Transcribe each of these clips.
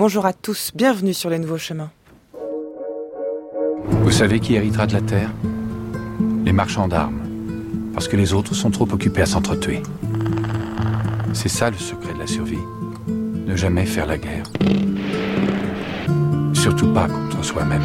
bonjour à tous, bienvenue sur Les Nouveaux Chemins. Vous savez qui héritera de la terre ? Les marchands d'armes. Parce que les autres sont trop occupés à s'entretuer. C'est ça le secret de la survie. Ne jamais faire la guerre. Surtout pas contre soi-même.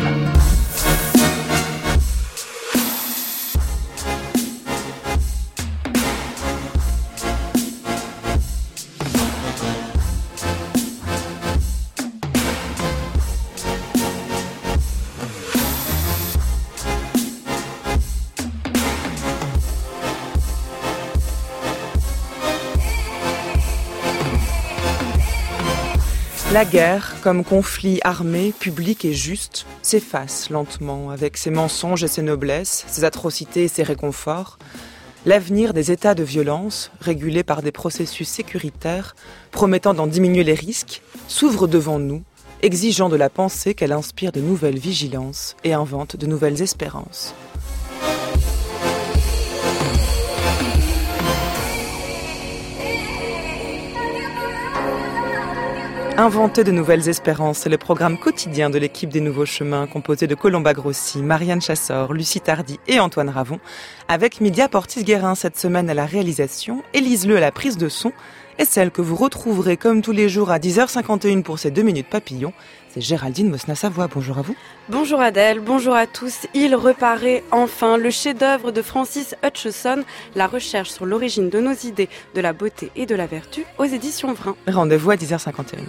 La guerre, comme conflit armé, public et juste, s'efface lentement avec ses mensonges et ses noblesses, ses atrocités et ses réconforts. L'avenir des états de violence, régulés par des processus sécuritaires, promettant d'en diminuer les risques, s'ouvre devant nous, exigeant de la pensée qu'elle inspire de nouvelles vigilances et invente de nouvelles espérances. Inventer de nouvelles espérances, c'est le programme quotidien de l'équipe des Nouveaux Chemins, composé de Colomba Grossi, Marianne Chassor, Lucie Tardy et Antoine Ravon, avec Mydia Portis-Guérin cette semaine à la réalisation, Élise Le à la prise de son, et celle que vous retrouverez comme tous les jours à 10h51 pour ces 2 minutes papillons, c'est Géraldine Mosna-Savoie. Bonjour à vous. Bonjour Adèle, bonjour à tous. Il reparaît enfin le chef-d'œuvre de Francis Hutcheson, La recherche sur l'origine de nos idées, de la beauté et de la vertu, aux éditions Vrin. Rendez-vous à 10h51.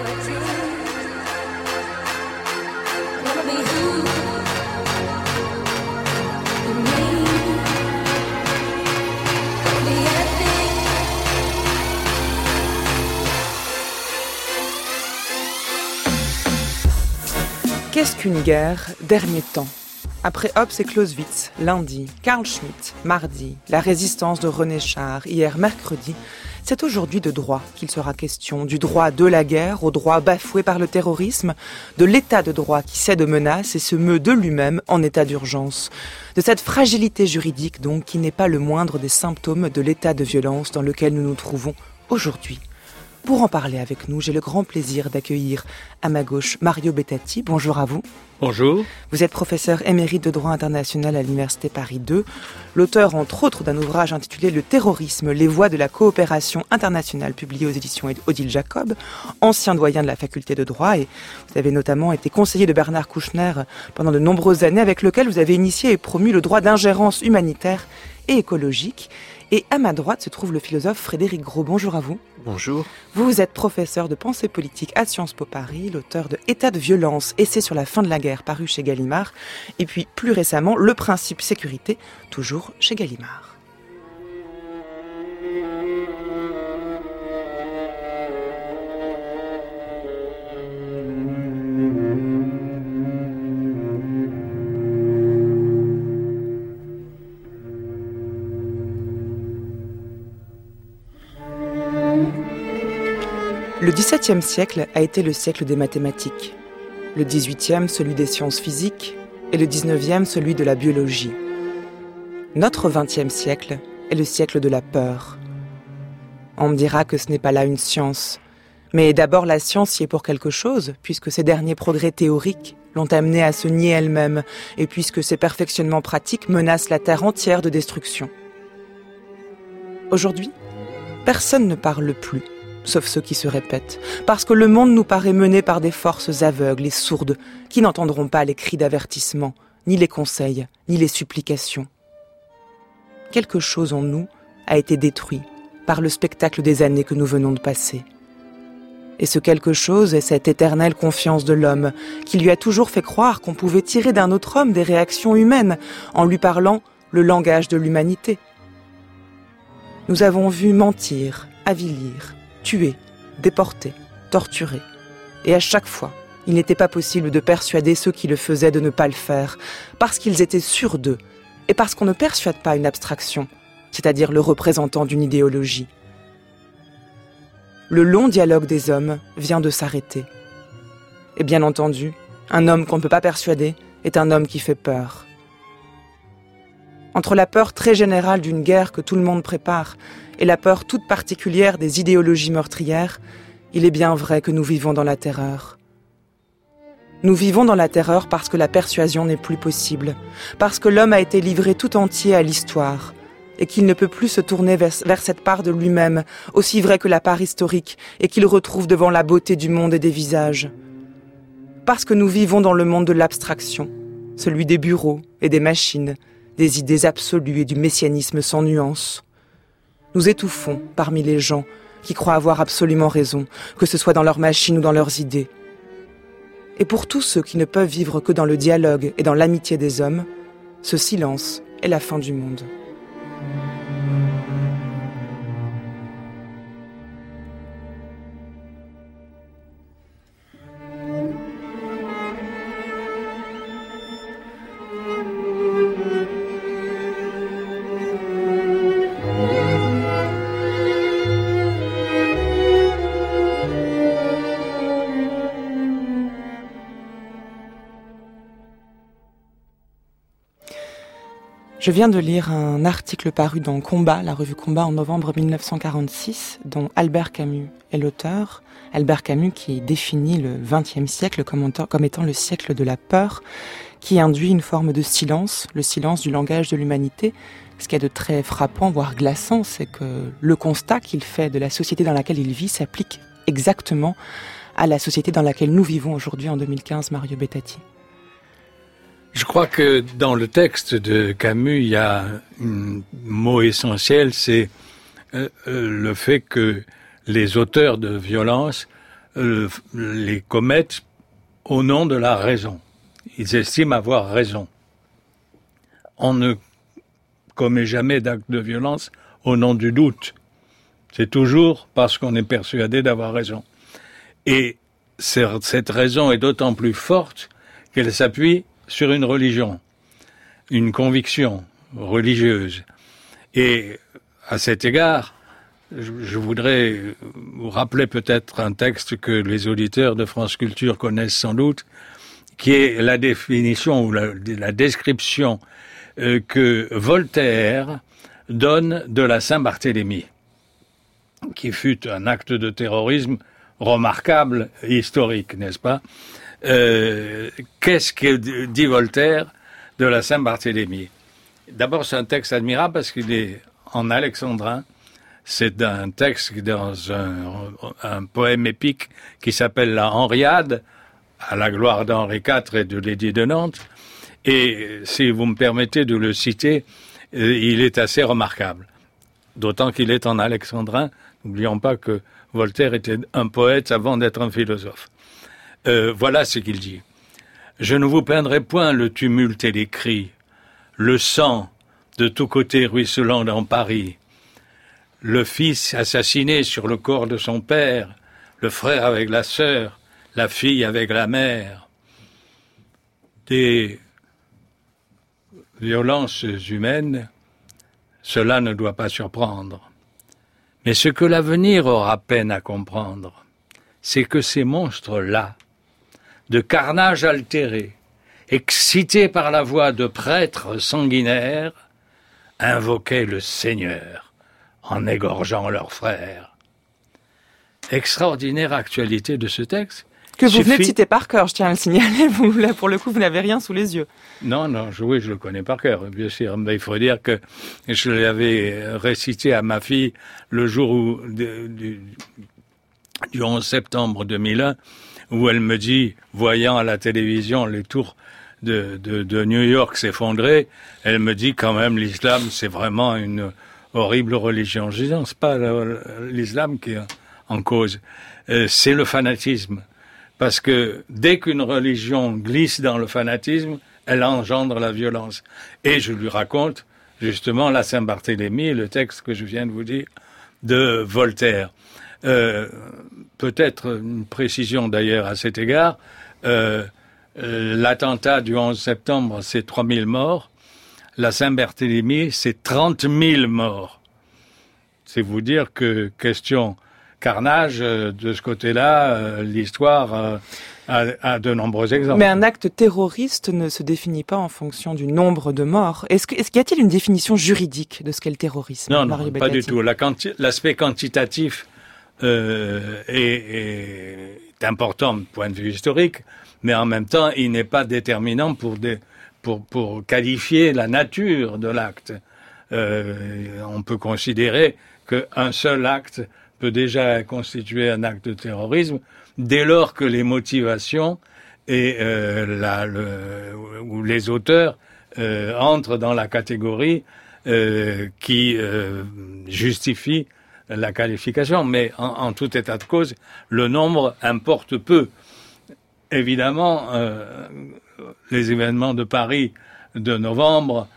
Qu'est-ce qu'une guerre, dernier temps ? Après Hobbes et Clausewitz, lundi, Carl Schmitt, mardi, la résistance de René Char, hier mercredi, c'est aujourd'hui de droit qu'il sera question, du droit de la guerre au droit bafoué par le terrorisme, de l'état de droit qui cède aux menaces et se meut de lui-même en état d'urgence, de cette fragilité juridique donc qui n'est pas le moindre des symptômes de l'état de violence dans lequel nous nous trouvons aujourd'hui. Pour en parler avec nous, j'ai le grand plaisir d'accueillir à ma gauche Mario Bettati. Bonjour à vous. Bonjour. Vous êtes professeur émérite de droit international à l'Université Paris II, l'auteur entre autres d'un ouvrage intitulé « Le terrorisme, les voies de la coopération internationale » publié aux éditions Odile Jacob, ancien doyen de la faculté de droit, et vous avez notamment été conseiller de Bernard Kouchner pendant de nombreuses années, avec lequel vous avez initié et promu le droit d'ingérence humanitaire et écologique. Et à ma droite se trouve le philosophe Frédéric Gros. Bonjour à vous. Bonjour. Vous êtes professeur de pensée politique à Sciences Po Paris, l'auteur de État de violence, essai sur la fin de la guerre, paru chez Gallimard, et puis plus récemment, Le principe sécurité, toujours chez Gallimard. Le XVIIe siècle a été le siècle des mathématiques, le XVIIIe celui des sciences physiques et le XIXe celui de la biologie. Notre XXe siècle est le siècle de la peur. On me dira que ce n'est pas là une science, mais d'abord la science y est pour quelque chose, puisque ses derniers progrès théoriques l'ont amenée à se nier elle-même, et puisque ses perfectionnements pratiques menacent la terre entière de destruction. Aujourd'hui, personne ne parle plus, sauf ceux qui se répètent, parce que le monde nous paraît mené par des forces aveugles et sourdes qui n'entendront pas les cris d'avertissement, ni les conseils, ni les supplications. Quelque chose en nous a été détruit par le spectacle des années que nous venons de passer. Et ce quelque chose est cette éternelle confiance de l'homme qui lui a toujours fait croire qu'on pouvait tirer d'un autre homme des réactions humaines en lui parlant le langage de l'humanité. Nous avons vu mentir, avilir, tuer, déporter, torturer. Et à chaque fois, il n'était pas possible de persuader ceux qui le faisaient de ne pas le faire, parce qu'ils étaient sûrs d'eux, et parce qu'on ne persuade pas une abstraction, c'est-à-dire le représentant d'une idéologie. Le long dialogue des hommes vient de s'arrêter. Et bien entendu, un homme qu'on ne peut pas persuader est un homme qui fait peur. Entre la peur très générale d'une guerre que tout le monde prépare et la peur toute particulière des idéologies meurtrières, il est bien vrai que nous vivons dans la terreur. Nous vivons dans la terreur parce que la persuasion n'est plus possible, parce que l'homme a été livré tout entier à l'histoire, et qu'il ne peut plus se tourner vers cette part de lui-même, aussi vraie que la part historique, et qu'il retrouve devant la beauté du monde et des visages. Parce que nous vivons dans le monde de l'abstraction, celui des bureaux et des machines, des idées absolues et du messianisme sans nuance. Nous étouffons parmi les gens qui croient avoir absolument raison, que ce soit dans leurs machines ou dans leurs idées. Et pour tous ceux qui ne peuvent vivre que dans le dialogue et dans l'amitié des hommes, ce silence est la fin du monde. Je viens de lire un article paru dans Combat, la revue Combat, en novembre 1946, dont Albert Camus est l'auteur. Albert Camus qui définit le XXe siècle comme étant le siècle de la peur, qui induit une forme de silence, le silence du langage de l'humanité. Ce qui est de très frappant, voire glaçant, c'est que le constat qu'il fait de la société dans laquelle il vit s'applique exactement à la société dans laquelle nous vivons aujourd'hui en 2015, Mario Bettati. Je crois que dans le texte de Camus, il y a un mot essentiel, c'est le fait que les auteurs de violences les commettent au nom de la raison. Ils estiment avoir raison. On ne commet jamais d'acte de violence au nom du doute. C'est toujours parce qu'on est persuadé d'avoir raison. Et cette raison est d'autant plus forte qu'elle s'appuie sur une religion, une conviction religieuse. Et à cet égard, je voudrais vous rappeler peut-être un texte que les auditeurs de France Culture connaissent sans doute, qui est la définition ou la description que Voltaire donne de la Saint-Barthélemy, qui fut un acte de terrorisme remarquable, historique, n'est-ce pas ? Qu'est-ce que dit Voltaire de la Saint-Barthélemy ? D'abord, c'est un texte admirable parce qu'il est en alexandrin. C'est un texte dans un poème épique qui s'appelle la Henriade, à la gloire d'Henri IV et de l'édit de Nantes. Et si vous me permettez de le citer, il est assez remarquable. D'autant qu'il est en alexandrin. N'oublions pas que Voltaire était un poète avant d'être un philosophe. Voilà ce qu'il dit. « Je ne vous peindrai point le tumulte et les cris, le sang de tous côtés ruisselant dans Paris, le fils assassiné sur le corps de son père, le frère avec la sœur, la fille avec la mère. Des violences humaines, cela ne doit pas surprendre. Mais ce que l'avenir aura peine à comprendre, c'est que ces monstres-là, de carnage altéré, excités par la voix de prêtres sanguinaires, invoquaient le Seigneur en égorgeant leurs frères. » Extraordinaire actualité de ce texte. Que vous venez de citer par cœur, je tiens à le signaler. Vous, là, pour le coup, vous n'avez rien sous les yeux. Non, oui, je le connais par cœur, bien sûr. Mais il faut dire que je l'avais récité à ma fille le jour du 11 septembre 2001, où elle me dit, voyant à la télévision les tours de New York s'effondrer, elle me dit quand même l'islam c'est vraiment une horrible religion. Je dis non, c'est pas l'islam qui est en cause, c'est le fanatisme. Parce que dès qu'une religion glisse dans le fanatisme, elle engendre la violence. Et je lui raconte justement la Saint-Barthélemy, le texte que je viens de vous dire, de Voltaire. Peut-être une précision d'ailleurs à cet égard, l'attentat du 11 septembre, c'est 3000 morts, la Saint-Barthélemy, c'est 30 000 morts. C'est vous dire que, question carnage, de ce côté-là, l'histoire a de nombreux exemples. Mais un acte terroriste ne se définit pas en fonction du nombre de morts. Est-ce qu'il y a-t-il une définition juridique de ce qu'est le terrorisme ? Non, pas du tout. L'aspect quantitatif est est important du point de vue historique, mais en même temps, il n'est pas déterminant pour qualifier la nature de l'acte. On peut considérer qu'un seul acte peut déjà constituer un acte de terrorisme dès lors que les motivations et ou les auteurs entrent dans la catégorie qui justifie la qualification. Mais en tout état de cause, le nombre importe peu. Évidemment, les événements de Paris de novembre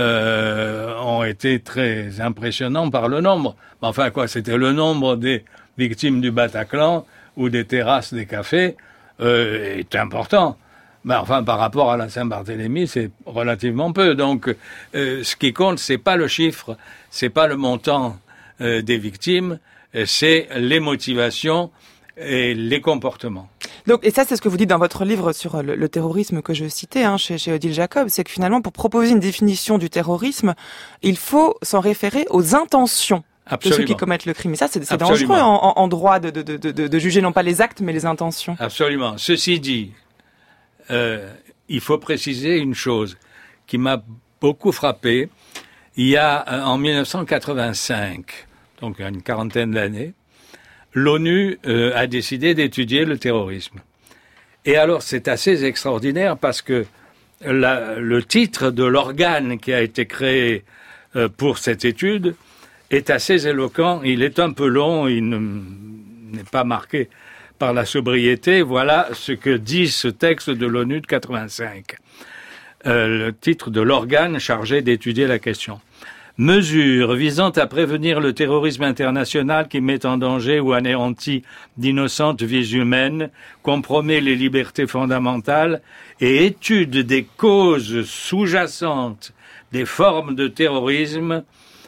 ont été très impressionnants par le nombre. Enfin c'était le nombre des victimes du Bataclan ou des terrasses des cafés est important. Mais enfin, par rapport à la Saint-Barthélemy, c'est relativement peu. Donc, ce qui compte, c'est pas le chiffre, c'est pas le montant des victimes, c'est les motivations et les comportements. Donc, et ça, c'est ce que vous dites dans votre livre sur le terrorisme que je citais chez Odile Jacob, c'est que finalement, pour proposer une définition du terrorisme, il faut s'en référer aux intentions. Absolument. De ceux qui commettent le crime. Et ça, c'est dangereux en droit de juger non pas les actes, mais les intentions. Absolument. Ceci dit, il faut préciser une chose qui m'a beaucoup frappé. Il y a, en 1985, donc il y a une quarantaine d'années, l'ONU a décidé d'étudier le terrorisme. Et alors, c'est assez extraordinaire parce que le titre de l'organe qui a été créé pour cette étude est assez éloquent. Il est un peu long, il n'est pas marqué par la sobriété. Voilà ce que dit ce texte de l'ONU de 85. Le titre de l'organe chargé d'étudier la question. Mesures visant à prévenir le terrorisme international qui met en danger ou anéantit d'innocentes vies humaines, compromet les libertés fondamentales et étude des causes sous-jacentes des formes de terrorisme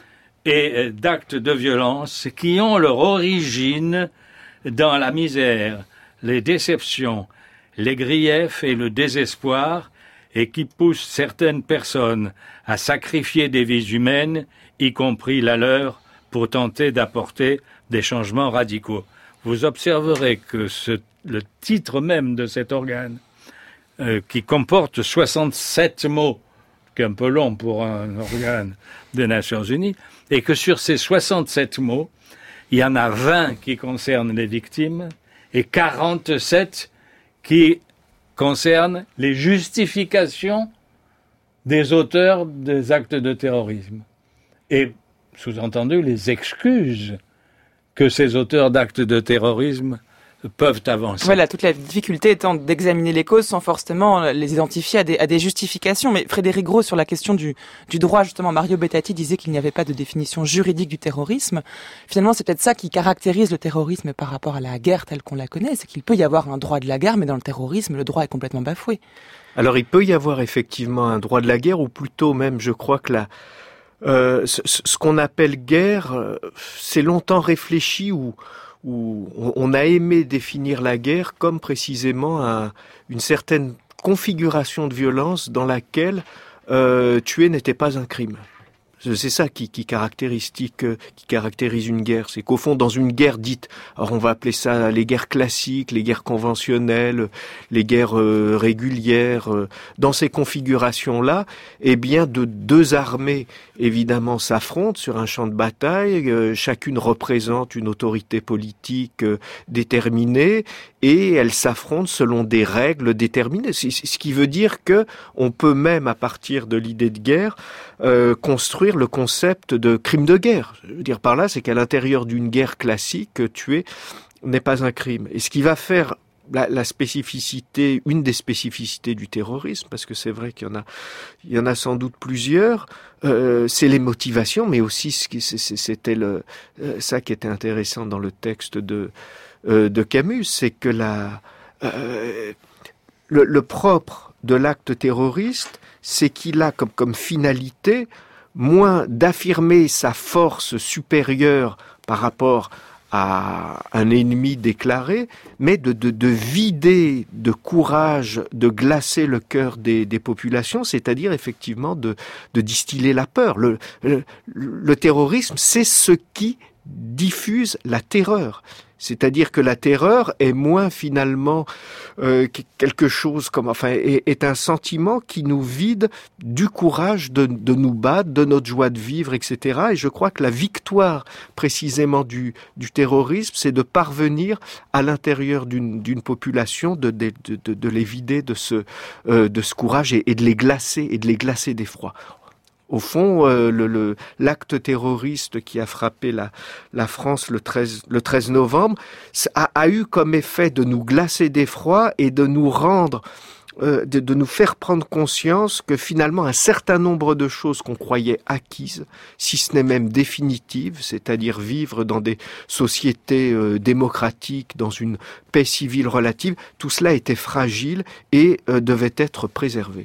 et d'actes de violence qui ont leur origine dans la misère, les déceptions, les griefs et le désespoir, et qui poussent certaines personnes à sacrifier des vies humaines, y compris la leur, pour tenter d'apporter des changements radicaux. Vous observerez que le titre même de cet organe, qui comporte 67 mots, qui est un peu long pour un organe des Nations Unies, et que sur ces 67 mots, il y en a 20 qui concernent les victimes et 47 qui concernent les justifications des auteurs des actes de terrorisme. Et, sous-entendu, les excuses que ces auteurs d'actes de terrorisme peuvent avancer. Voilà, toute la difficulté étant d'examiner les causes sans forcément les identifier à des justifications. Mais Frédéric Gros, sur la question du droit, justement, Mario Bettati disait qu'il n'y avait pas de définition juridique du terrorisme. Finalement, c'est peut-être ça qui caractérise le terrorisme par rapport à la guerre telle qu'on la connaît, c'est qu'il peut y avoir un droit de la guerre, mais dans le terrorisme, le droit est complètement bafoué. Alors, il peut y avoir effectivement un droit de la guerre, ou plutôt même, je crois que ce qu'on appelle guerre, c'est longtemps réfléchi où on a aimé définir la guerre comme précisément une certaine configuration de violence dans laquelle tuer n'était pas un crime. C'est ça qui caractérise une guerre. C'est qu'au fond, dans une guerre dite, alors on va appeler ça les guerres classiques, les guerres conventionnelles, les guerres régulières, dans ces configurations-là, eh bien, de deux armées, évidemment, s'affrontent sur un champ de bataille. Chacune représente une autorité politique déterminée et elles s'affrontent selon des règles déterminées. Ce qui veut dire que on peut même, à partir de l'idée de guerre, construire le concept de crime de guerre. Je veux dire par là, c'est qu'à l'intérieur d'une guerre classique, tuer n'est pas un crime. Et ce qui va faire la spécificité, une des spécificités du terrorisme, parce que c'est vrai qu'il y en a sans doute plusieurs, c'est les motivations, mais aussi c'était ça qui était intéressant dans le texte de Camus, c'est que le propre de l'acte terroriste, c'est qu'il a comme finalité moins d'affirmer sa force supérieure par rapport à un ennemi déclaré, mais de vider de courage, de glacer le cœur des populations, c'est-à-dire effectivement de distiller la peur. Le terrorisme, c'est ce qui diffuse la terreur. C'est-à-dire que la terreur est moins finalement quelque chose est un sentiment qui nous vide du courage de nous battre, de notre joie de vivre, etc. Et je crois que la victoire précisément du terrorisme, c'est de parvenir à l'intérieur d'une population de les vider de ce courage et de les glacer d'effroi. Au fond, l'acte terroriste qui a frappé la France le 13 novembre a eu comme effet de nous glacer d'effroi et de nous rendre, de nous faire prendre conscience que finalement un certain nombre de choses qu'on croyait acquises, si ce n'est même définitives, c'est-à-dire vivre dans des sociétés démocratiques, dans une paix civile relative, tout cela était fragile et devait être préservé.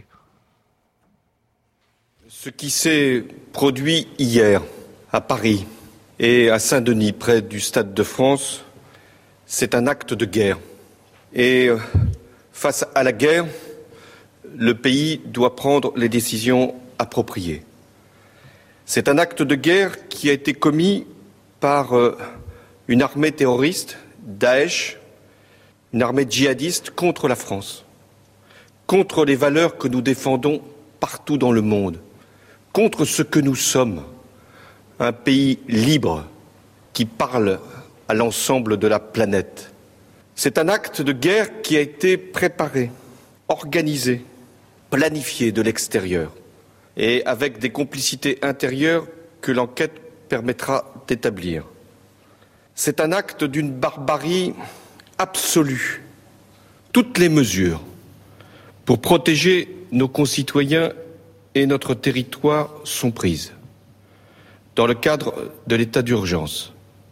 Ce qui s'est produit hier à Paris et à Saint-Denis, près du Stade de France, c'est un acte de guerre. Et face à la guerre, le pays doit prendre les décisions appropriées. C'est un acte de guerre qui a été commis par une armée terroriste, Daesh, une armée djihadiste contre la France, contre les valeurs que nous défendons partout dans le monde, contre ce que nous sommes, un pays libre qui parle à l'ensemble de la planète. C'est un acte de guerre qui a été préparé, organisé, planifié de l'extérieur et avec des complicités intérieures que l'enquête permettra d'établir. C'est un acte d'une barbarie absolue. Toutes les mesures pour protéger nos concitoyens et notre territoire sont prises. Dans le cadre de l'état d'urgence,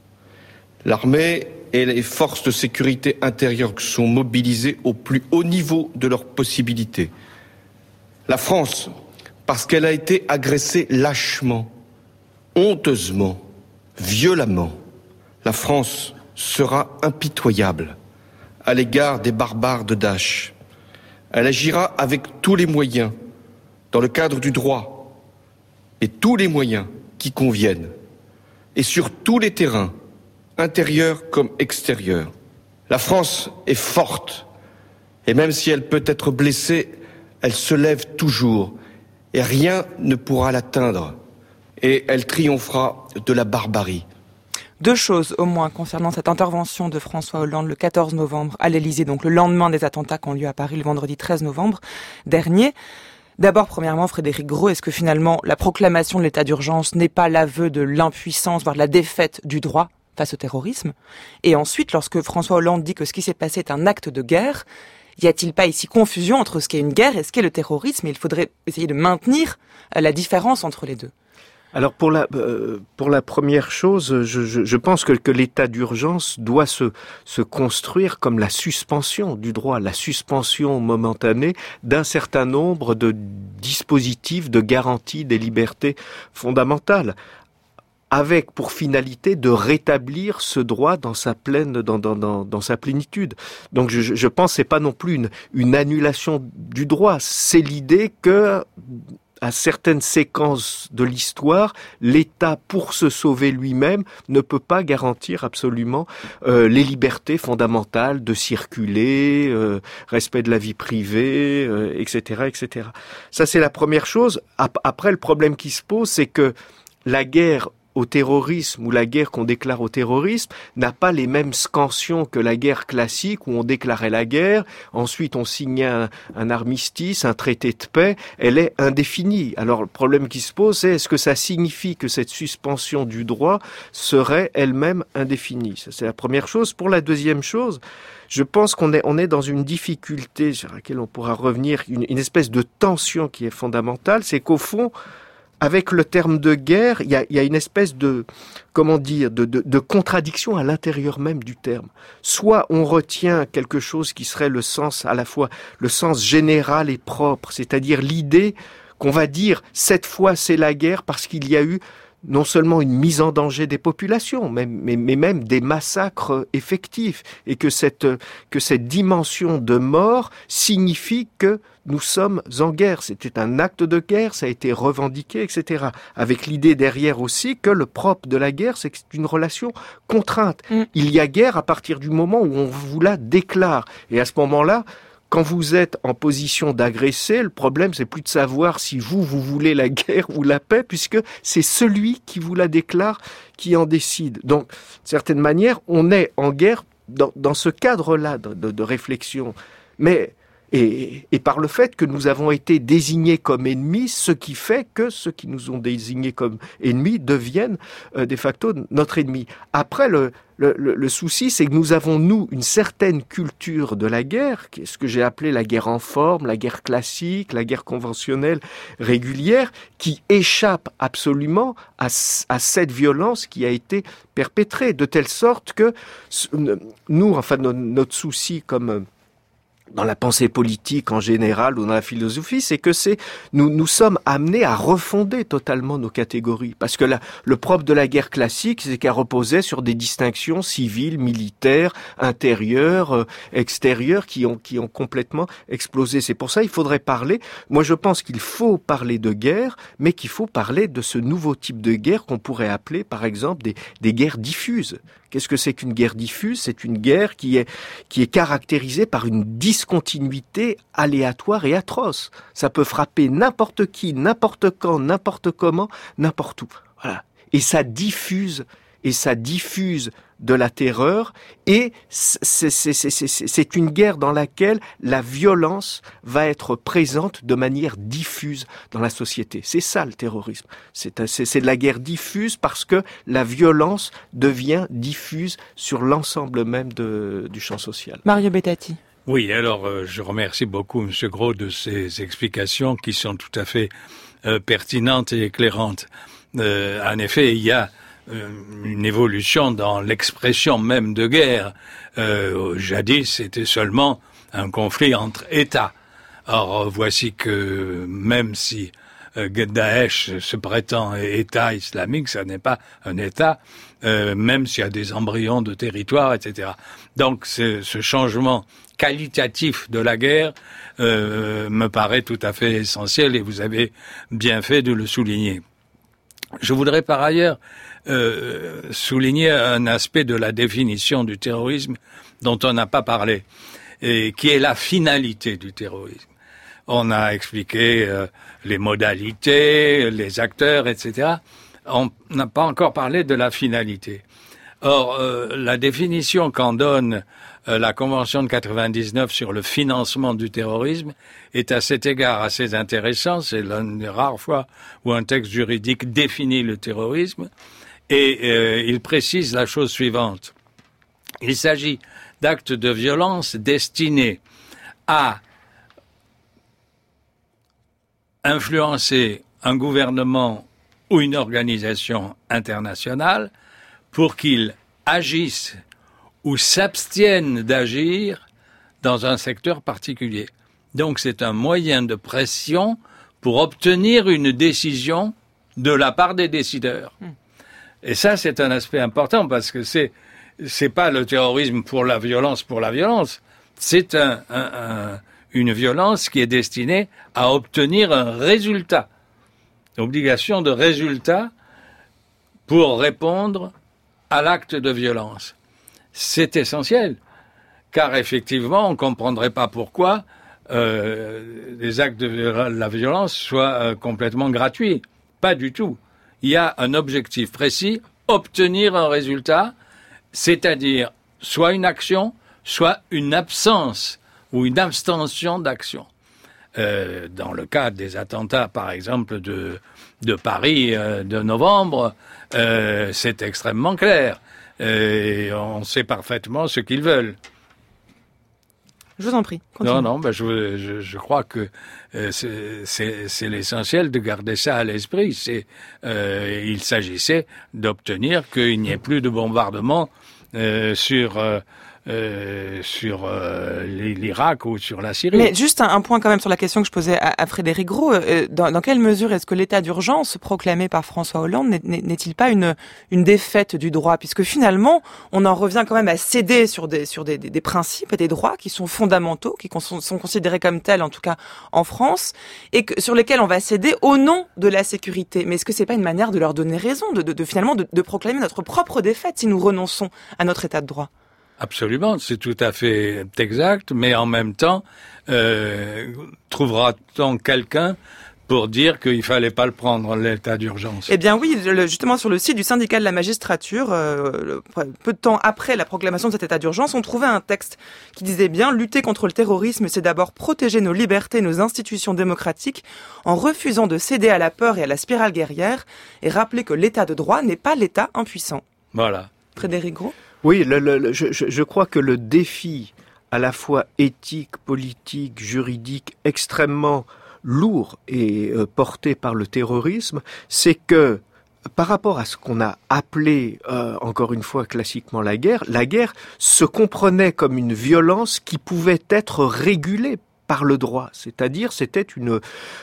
l'armée et les forces de sécurité intérieure sont mobilisées au plus haut niveau de leurs possibilités. La France, parce qu'elle a été agressée lâchement, honteusement, violemment, la France sera impitoyable à l'égard des barbares de Daesh. Elle agira avec tous les moyens dans le cadre du droit et tous les moyens qui conviennent et sur tous les terrains, intérieurs comme extérieurs. La France est forte et même si elle peut être blessée, elle se lève toujours et rien ne pourra l'atteindre et elle triomphera de la barbarie. Deux choses au moins concernant cette intervention de François Hollande le 14 novembre à l'Élysée, donc le lendemain des attentats qui ont lieu à Paris le vendredi 13 novembre dernier. D'abord, premièrement, Frédéric Gros, est-ce que finalement la proclamation de l'état d'urgence n'est pas l'aveu de l'impuissance, voire de la défaite du droit face au terrorisme? Et ensuite, lorsque François Hollande dit que ce qui s'est passé est un acte de guerre, y a-t-il pas ici confusion entre ce qu'est une guerre et ce qu'est le terrorisme? Et il faudrait essayer de maintenir la différence entre les deux. Alors pour la première chose, je pense que l'état d'urgence doit se construire comme la suspension du droit, la suspension momentanée d'un certain nombre de dispositifs de garantie des libertés fondamentales, avec pour finalité de rétablir ce droit dans sa plénitude. Donc je pense que c'est pas non plus une annulation du droit, c'est l'idée que à certaines séquences de l'histoire, l'État, pour se sauver lui-même, ne peut pas garantir absolument les libertés fondamentales de circuler, respect de la vie privée, etc., etc. Ça, c'est la première chose. Après, le problème qui se pose, c'est que la guerre au terrorisme ou la guerre qu'on déclare au terrorisme n'a pas les mêmes scansions que la guerre classique où on déclarait la guerre, ensuite on signait un armistice, un traité de paix, elle est indéfinie. Alors le problème qui se pose, c'est est-ce que ça signifie que cette suspension du droit serait elle-même indéfinie? Ça, c'est la première chose. Pour la deuxième chose, je pense qu'on est dans une difficulté sur laquelle on pourra revenir, une espèce de tension qui est fondamentale, c'est qu'au fond, avec le terme de guerre, il y a une espèce de contradiction à l'intérieur même du terme. Soit on retient quelque chose qui serait le sens, à la fois le sens général et propre, c'est-à-dire l'idée qu'on va dire cette fois c'est la guerre parce qu'il y a eu non seulement une mise en danger des populations, mais même des massacres effectifs, et que cette dimension de mort signifie que nous sommes en guerre. C'était un acte de guerre, ça a été revendiqué, etc. Avec l'idée derrière aussi que le propre de la guerre, c'est que c'est une relation contrainte. Il y a guerre à partir du moment où on vous la déclare. Et à ce moment-là, quand vous êtes en position d'agresser, le problème, c'est plus de savoir si vous voulez la guerre ou la paix, puisque c'est celui qui vous la déclare qui en décide. Donc, d'une certaine manière, on est en guerre dans ce cadre-là de réflexion. Mais et par le fait que nous avons été désignés comme ennemis, ce qui fait que ceux qui nous ont désignés comme ennemis deviennent de facto notre ennemi. Après, le souci, c'est que nous avons, nous, une certaine culture de la guerre, qui est ce que j'ai appelé la guerre en forme, la guerre classique, la guerre conventionnelle régulière, qui échappe absolument à cette violence qui a été perpétrée, de telle sorte que nous, enfin, notre souci comme dans la pensée politique en général ou dans la philosophie, c'est que nous sommes amenés à refonder totalement nos catégories. Parce que le propre de la guerre classique, c'est qu'elle reposait sur des distinctions civiles, militaires, intérieures, extérieures, qui ont complètement explosé. C'est pour ça qu'il faudrait parler. Moi, je pense qu'il faut parler de guerre, mais qu'il faut parler de ce nouveau type de guerre qu'on pourrait appeler, par exemple, des guerres diffuses. Qu'est-ce que c'est qu'une guerre diffuse ? C'est une guerre qui est caractérisée par une discontinuité aléatoire et atroce. Ça peut frapper n'importe qui, n'importe quand, n'importe comment, n'importe où. Voilà. Et ça diffuse de la terreur, et c'est une guerre dans laquelle la violence va être présente de manière diffuse dans la société. C'est ça le terrorisme. C'est de la guerre diffuse parce que la violence devient diffuse sur l'ensemble même du champ social. Mario Bettati. Oui, alors je remercie beaucoup M. Gros de ses explications qui sont tout à fait pertinentes et éclairantes. En effet, il y a une évolution dans l'expression même de guerre. Jadis, c'était seulement un conflit entre États. Or, voici que même si Daesh se prétend État islamique, ça n'est pas un État, même s'il y a des embryons de territoire, etc. Donc, ce changement qualitatif de la guerre me paraît tout à fait essentiel, et vous avez bien fait de le souligner. Je voudrais par ailleurs souligner un aspect de la définition du terrorisme dont on n'a pas parlé, et qui est la finalité du terrorisme. On a expliqué les modalités, les acteurs, etc. On n'a pas encore parlé de la finalité. Or, la définition qu'en donne la Convention de 99 sur le financement du terrorisme est à cet égard assez intéressant. C'est l'une des rares fois où un texte juridique définit le terrorisme. Et il précise la chose suivante. Il s'agit d'actes de violence destinés à influencer un gouvernement ou une organisation internationale pour qu'ils agissent ou s'abstiennent d'agir dans un secteur particulier. Donc c'est un moyen de pression pour obtenir une décision de la part des décideurs. Et ça, c'est un aspect important parce que c'est pas le terrorisme pour la violence, c'est une violence qui est destinée à obtenir un résultat. Obligation de résultat pour répondre à l'acte de violence. C'est essentiel, car effectivement, on ne comprendrait pas pourquoi les actes de la violence soient complètement gratuits. Pas du tout. Il y a un objectif précis, obtenir un résultat, c'est-à-dire soit une action, soit une absence ou une abstention d'action. Dans le cas des attentats, par exemple, de Paris de novembre, c'est extrêmement clair. On sait parfaitement ce qu'ils veulent. Je vous en prie, continuez. Non, je crois que c'est l'essentiel de garder ça à l'esprit. Il s'agissait d'obtenir qu'il n'y ait plus de bombardement sur sur l'Irak ou sur la Syrie. Mais juste un point quand même sur la question que je posais à Frédéric Gros. Dans quelle mesure est-ce que l'état d'urgence proclamé par François Hollande n'est-il pas une défaite du droit? Puisque finalement, on en revient quand même à céder sur des principes et des droits qui sont fondamentaux, qui sont considérés comme tels, en tout cas en France, et sur lesquels on va céder au nom de la sécurité. Mais est-ce que c'est pas une manière de leur donner raison, finalement de proclamer notre propre défaite si nous renonçons à notre état de droit? Absolument, c'est tout à fait exact, mais en même temps, trouvera-t-on quelqu'un pour dire qu'il fallait pas le prendre, l'état d'urgence? Eh bien oui, justement sur le site du syndicat de la magistrature, peu de temps après la proclamation de cet état d'urgence, on trouvait un texte qui disait bien « Lutter contre le terrorisme, c'est d'abord protéger nos libertés, nos institutions démocratiques, en refusant de céder à la peur et à la spirale guerrière, et rappeler que l'état de droit n'est pas l'état impuissant. » Voilà. Frédéric Gros? Oui, je crois que le défi à la fois éthique, politique, juridique, extrêmement lourd et porté par le terrorisme, c'est que par rapport à ce qu'on a appelé, encore une fois classiquement la guerre se comprenait comme une violence qui pouvait être régulée par le droit, c'est-à-dire c'était une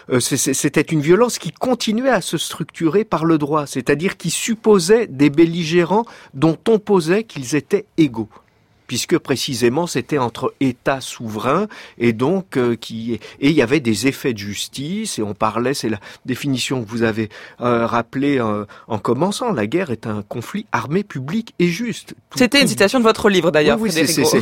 violence qui continuait à se structurer par le droit, c'est-à-dire qui supposait des belligérants dont on posait qu'ils étaient égaux, puisque précisément c'était entre États souverains et donc il y avait des effets de justice et on parlait, c'est la définition que vous avez rappelée en commençant, la guerre est un conflit armé, public et juste. C'était une citation de votre livre d'ailleurs, oui, Frédéric Gros.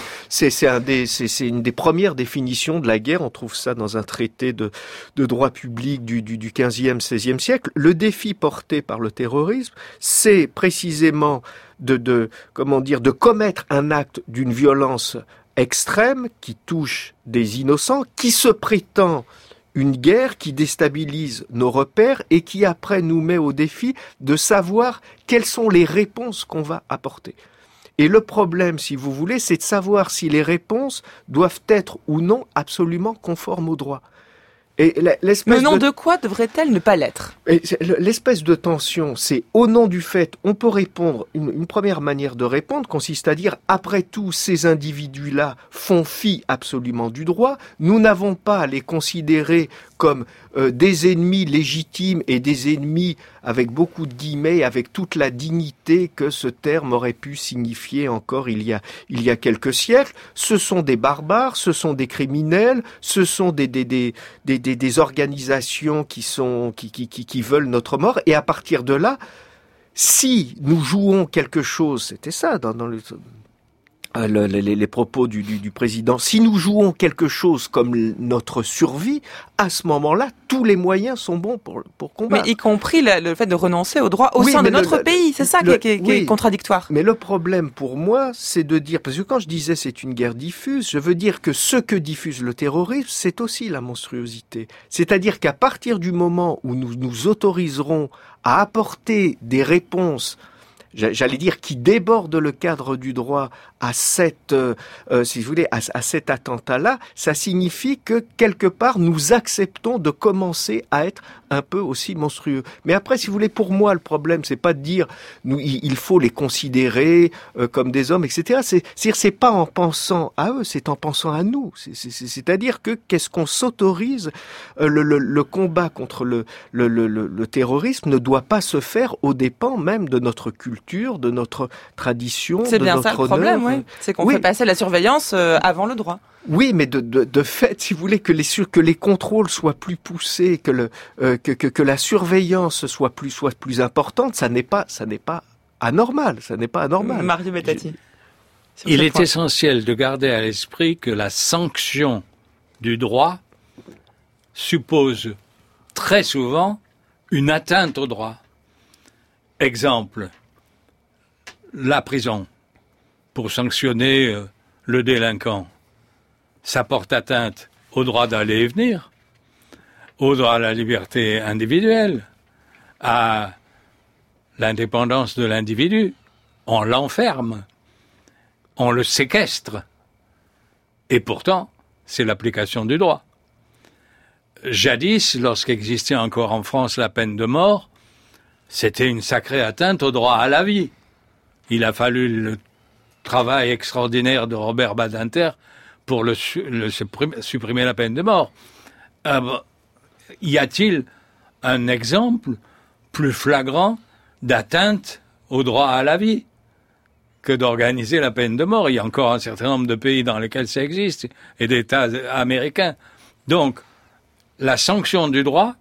C'est une des premières définitions de la guerre, on trouve ça dans un traité de droit public du 15e, 16e siècle. Le défi porté par le terrorisme, c'est précisément de commettre un acte d'une violence extrême qui touche des innocents, qui se prétend une guerre qui déstabilise nos repères et qui après nous met au défi de savoir quelles sont les réponses qu'on va apporter. Et le problème, si vous voulez, c'est de savoir si les réponses doivent être ou non absolument conformes au droit. Et mais nom de quoi devrait-elle ne pas l'être? L'espèce de tension, c'est au nom du fait, on peut répondre, une première manière de répondre consiste à dire, après tout, ces individus-là font fi absolument du droit, nous n'avons pas à les considérer comme des ennemis légitimes et des ennemis avec beaucoup de guillemets, avec toute la dignité que ce terme aurait pu signifier encore il y a quelques siècles. Ce sont des barbares, ce sont des criminels, ce sont des organisations qui veulent notre mort. Et à partir de là, si nous jouons quelque chose, c'était ça dans les propos du président, si nous jouons quelque chose comme notre survie, à ce moment-là, tous les moyens sont bons pour combattre. Mais y compris le fait de renoncer au droit au sein de notre pays, c'est ça qui est contradictoire. Mais le problème pour moi, c'est de dire, parce que quand je disais c'est une guerre diffuse, je veux dire que ce que diffuse le terrorisme, c'est aussi la monstruosité. C'est-à-dire qu'à partir du moment où nous nous autoriserons à apporter des réponses, j'allais dire, qui déborde le cadre du droit à cet attentat-là, ça signifie que quelque part nous acceptons de commencer à être un peu aussi monstrueux. Mais après, si vous voulez, pour moi, le problème, c'est pas de dire il faut les considérer comme des hommes, etc. C'est pas en pensant à eux, c'est en pensant à nous. C'est-à-dire que qu'est-ce qu'on s'autorise, le combat contre le terrorisme ne doit pas se faire aux dépens même de notre culture, de notre tradition, c'est de bien notre ça le honneur. Problème, oui. C'est qu'on fait passer la surveillance avant le droit. Oui, mais de fait, si vous voulez que les contrôles soient plus poussés, que la surveillance soit plus importante, ça n'est pas anormal. Ça n'est pas anormal. Mario Bettati. Il est essentiel de garder à l'esprit que la sanction du droit suppose très souvent une atteinte au droit. Exemple, la prison pour sanctionner le délinquant. Ça porte atteinte au droit d'aller et venir, au droit à la liberté individuelle, à l'indépendance de l'individu. On l'enferme, on le séquestre. Et pourtant, c'est l'application du droit. Jadis, lorsqu'existait encore en France la peine de mort, c'était une sacrée atteinte au droit à la vie. Il a fallu le travail extraordinaire de Robert Badinter pour supprimer la peine de mort. Y a-t-il un exemple plus flagrant d'atteinte au droit à la vie que d'organiser la peine de mort? Il y a encore un certain nombre de pays dans lesquels ça existe, et d'États américains. Donc, la sanction du droit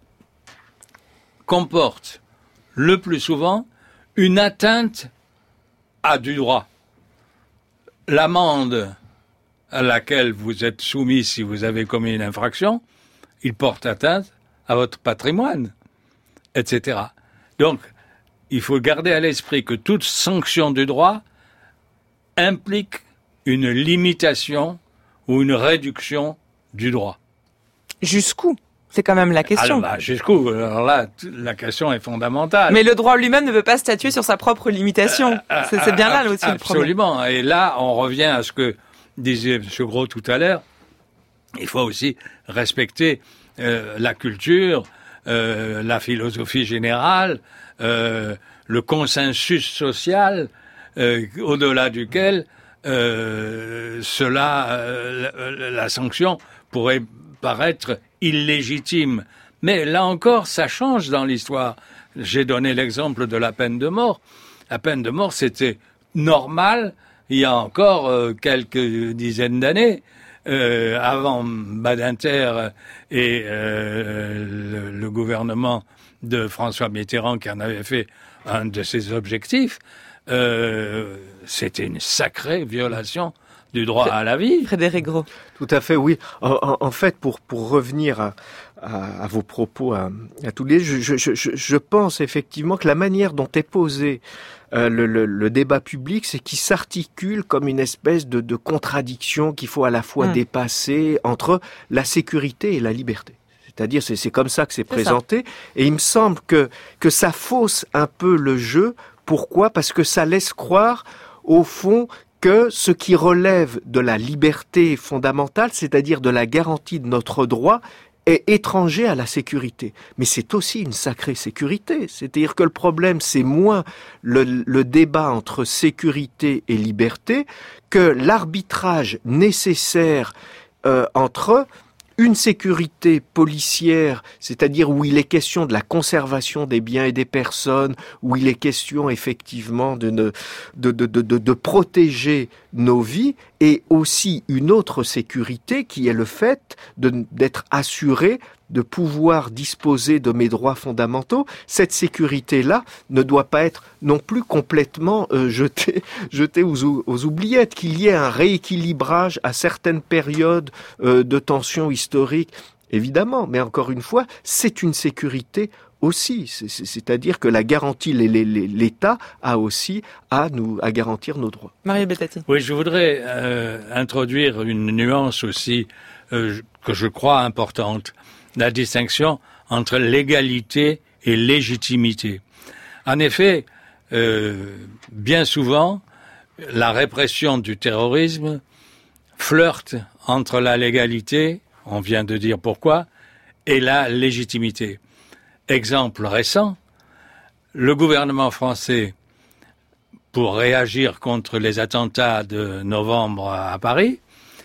comporte le plus souvent une atteinte à du droit. L'amende à laquelle vous êtes soumis si vous avez commis une infraction, il porte atteinte à votre patrimoine, etc. Donc, il faut garder à l'esprit que toute sanction du droit implique une limitation ou une réduction du droit. Jusqu'où ? C'est quand même la question. Alors, jusqu'où ? Alors là, la question est fondamentale. Mais le droit lui-même ne veut pas statuer sur sa propre limitation. C'est bien là aussi le problème. Absolument. Et là, on revient à ce que disait M. Gros tout à l'heure. Il faut aussi respecter la culture, la philosophie générale, le consensus social, au-delà duquel la sanction pourrait paraître illégitime. Mais là encore, ça change dans l'histoire. J'ai donné l'exemple de la peine de mort. La peine de mort, c'était normal il y a encore quelques dizaines d'années, avant Badinter et le gouvernement de François Mitterrand qui en avait fait un de ses objectifs. C'était une sacrée violation du droit à la vie. Frédéric Gros. Tout à fait, oui. En fait, pour revenir à vos propos, à tous les, je pense effectivement que la manière dont est posé le débat public, c'est qu'il s'articule comme une espèce de contradiction qu'il faut à la fois dépasser entre la sécurité et la liberté. C'est-à-dire, c'est comme ça que c'est présenté. Et il me semble que ça fausse un peu le jeu. Pourquoi ? Parce que ça laisse croire, au fond, que ce qui relève de la liberté fondamentale, c'est-à-dire de la garantie de notre droit, est étranger à la sécurité. Mais c'est aussi une sacrée sécurité. C'est-à-dire que le problème, c'est moins le débat entre sécurité et liberté que l'arbitrage nécessaire entre une sécurité policière, c'est-à-dire où il est question de la conservation des biens et des personnes, où il est question effectivement de protéger nos vies, et aussi une autre sécurité qui est le fait d'être assuré de pouvoir disposer de mes droits fondamentaux. Cette sécurité-là ne doit pas être non plus complètement jetée aux oubliettes, qu'il y ait un rééquilibrage à certaines périodes de tension historique, évidemment, mais encore une fois, c'est une sécurité aussi, c'est-à-dire que la garantie, l'État a aussi à garantir nos droits. Mario Bettati. Oui, je voudrais introduire une nuance aussi que je crois importante. La distinction entre légalité et légitimité. En effet, bien souvent, la répression du terrorisme flirte entre la légalité, on vient de dire pourquoi, et la légitimité. Exemple récent, le gouvernement français, pour réagir contre les attentats de novembre à Paris,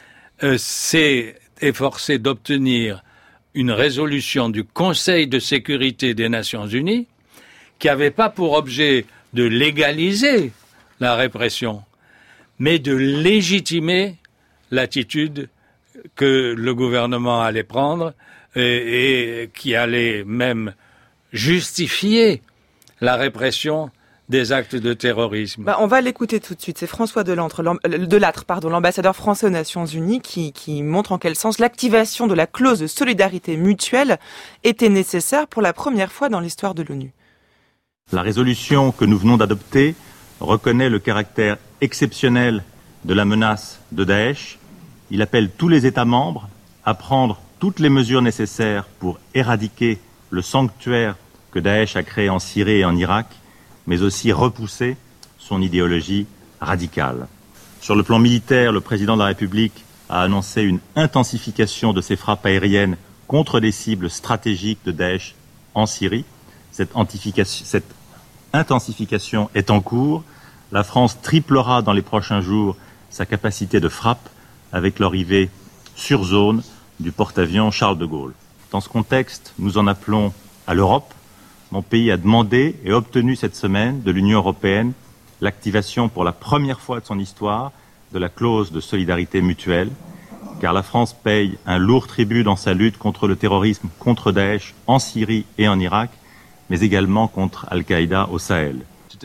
s'est efforcé d'obtenir une résolution du Conseil de sécurité des Nations Unies qui n'avait pas pour objet de légaliser la répression, mais de légitimer l'attitude que le gouvernement allait prendre et qui allait même justifier la répression des actes de terrorisme. On va l'écouter tout de suite. C'est François Delattre, l'ambassadeur français aux Nations Unies, qui montre en quel sens l'activation de la clause de solidarité mutuelle était nécessaire pour la première fois dans l'histoire de l'ONU. La résolution que nous venons d'adopter reconnaît le caractère exceptionnel de la menace de Daesh. Il appelle tous les États membres à prendre toutes les mesures nécessaires pour éradiquer le sanctuaire que Daesh a créé en Syrie et en Irak, mais aussi repousser son idéologie radicale. Sur le plan militaire, le président de la République a annoncé une intensification de ses frappes aériennes contre des cibles stratégiques de Daesh en Syrie. Cette intensification est en cours la France triplera dans les prochains jours sa capacité de frappe avec l'arrivée sur zone du porte-avions Charles de Gaulle. Dans ce contexte, nous en appelons à l'Europe. Mon pays a demandé et obtenu cette semaine de l'Union européenne l'activation pour la première fois de son histoire de la clause de solidarité mutuelle, car la France paye un lourd tribut dans sa lutte contre le terrorisme, contre Daesh en Syrie et en Irak, mais également contre Al-Qaïda au Sahel.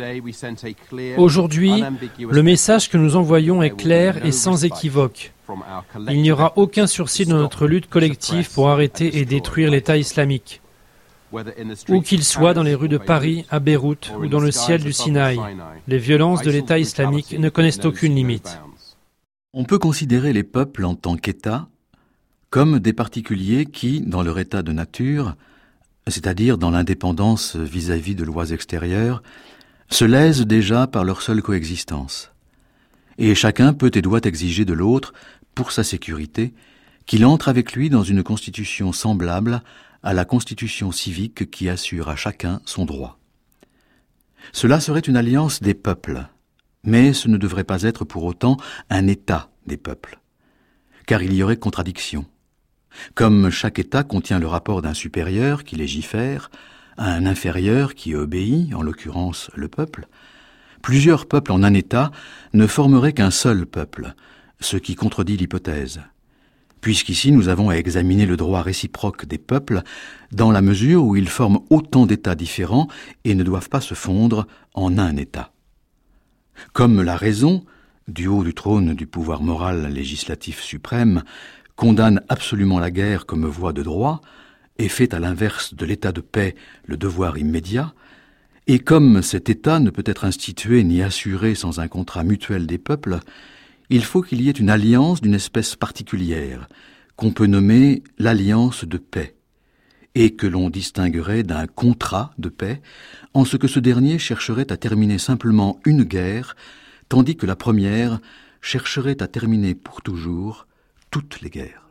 Aujourd'hui, le message que nous envoyons est clair et sans équivoque. Il n'y aura aucun sursis dans notre lutte collective pour arrêter et détruire l'État islamique. Où qu'il soit dans les rues de Paris, à Beyrouth ou dans le ciel du Sinaï, les violences de l'État islamique ne connaissent aucune limite. On peut considérer les peuples en tant qu'État comme des particuliers qui, dans leur état de nature, c'est-à-dire dans l'indépendance vis-à-vis de lois extérieures, se lèsent déjà par leur seule coexistence. Et chacun peut et doit exiger de l'autre, pour sa sécurité, qu'il entre avec lui dans une constitution semblable à la constitution civique qui assure à chacun son droit. Cela serait une alliance des peuples, mais ce ne devrait pas être pour autant un État des peuples, car il y aurait contradiction. Comme chaque État contient le rapport d'un supérieur qui légifère, à un inférieur qui obéit, en l'occurrence le peuple, plusieurs peuples en un État ne formeraient qu'un seul peuple, ce qui contredit l'hypothèse. Puisqu'ici nous avons à examiner le droit réciproque des peuples dans la mesure où ils forment autant d'États différents et ne doivent pas se fondre en un État. Comme la raison, du haut du trône du pouvoir moral législatif suprême, condamne absolument la guerre comme voie de droit et fait à l'inverse de l'état de paix le devoir immédiat, et comme cet État ne peut être institué ni assuré sans un contrat mutuel des peuples, il faut qu'il y ait une alliance d'une espèce particulière, qu'on peut nommer l'alliance de paix, et que l'on distinguerait d'un contrat de paix, en ce que ce dernier chercherait à terminer simplement une guerre, tandis que la première chercherait à terminer pour toujours toutes les guerres.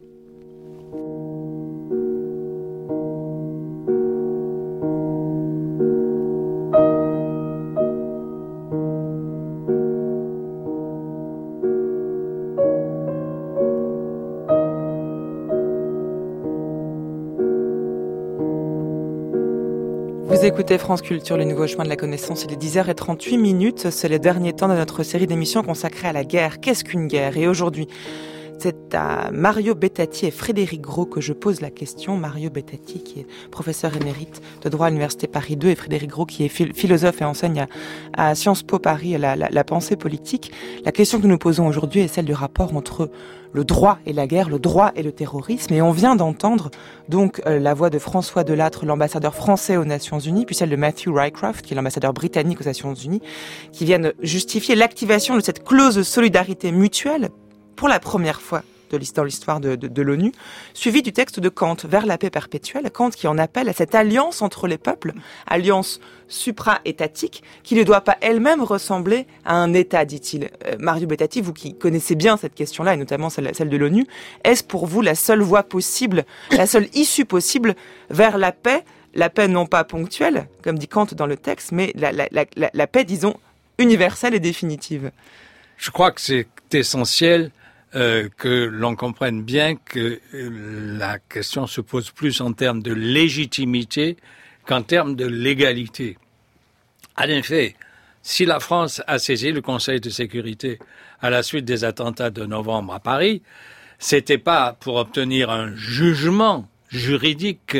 Vous écoutez France Culture, le nouveau chemin de la connaissance. Il est 10h38. C'est le dernier temps de notre série d'émissions consacrée à la guerre. Qu'est-ce qu'une guerre ? Et aujourd'hui, c'est à Mario Bettati et Frédéric Gros que je pose la question. Mario Bettati, qui est professeur émérite de droit à l'Université Paris 2, et Frédéric Gros, qui est philosophe et enseigne à Sciences Po Paris la pensée politique. La question que nous posons aujourd'hui est celle du rapport entre le droit et la guerre, le droit et le terrorisme. Et on vient d'entendre donc la voix de François Delattre, l'ambassadeur français aux Nations Unies, puis celle de Matthew Rycroft, qui est l'ambassadeur britannique aux Nations Unies, qui viennent justifier l'activation de cette clause de solidarité mutuelle pour la première fois dans l'histoire de l'ONU, suivi du texte de Kant, Vers la paix perpétuelle, Kant qui en appelle à cette alliance entre les peuples, alliance supra-étatique, qui ne doit pas elle-même ressembler à un État, dit-il. Mario Bettati, vous qui connaissez bien cette question-là, et notamment celle de l'ONU, est-ce pour vous la seule voie possible, la seule issue possible vers la paix non pas ponctuelle, comme dit Kant dans le texte, mais la paix, disons, universelle et définitive? Je crois que c'est essentiel que l'on comprenne bien que la question se pose plus en termes de légitimité qu'en termes de légalité. En effet, si la France a saisi le Conseil de sécurité à la suite des attentats de novembre à Paris, c'était pas pour obtenir un jugement juridique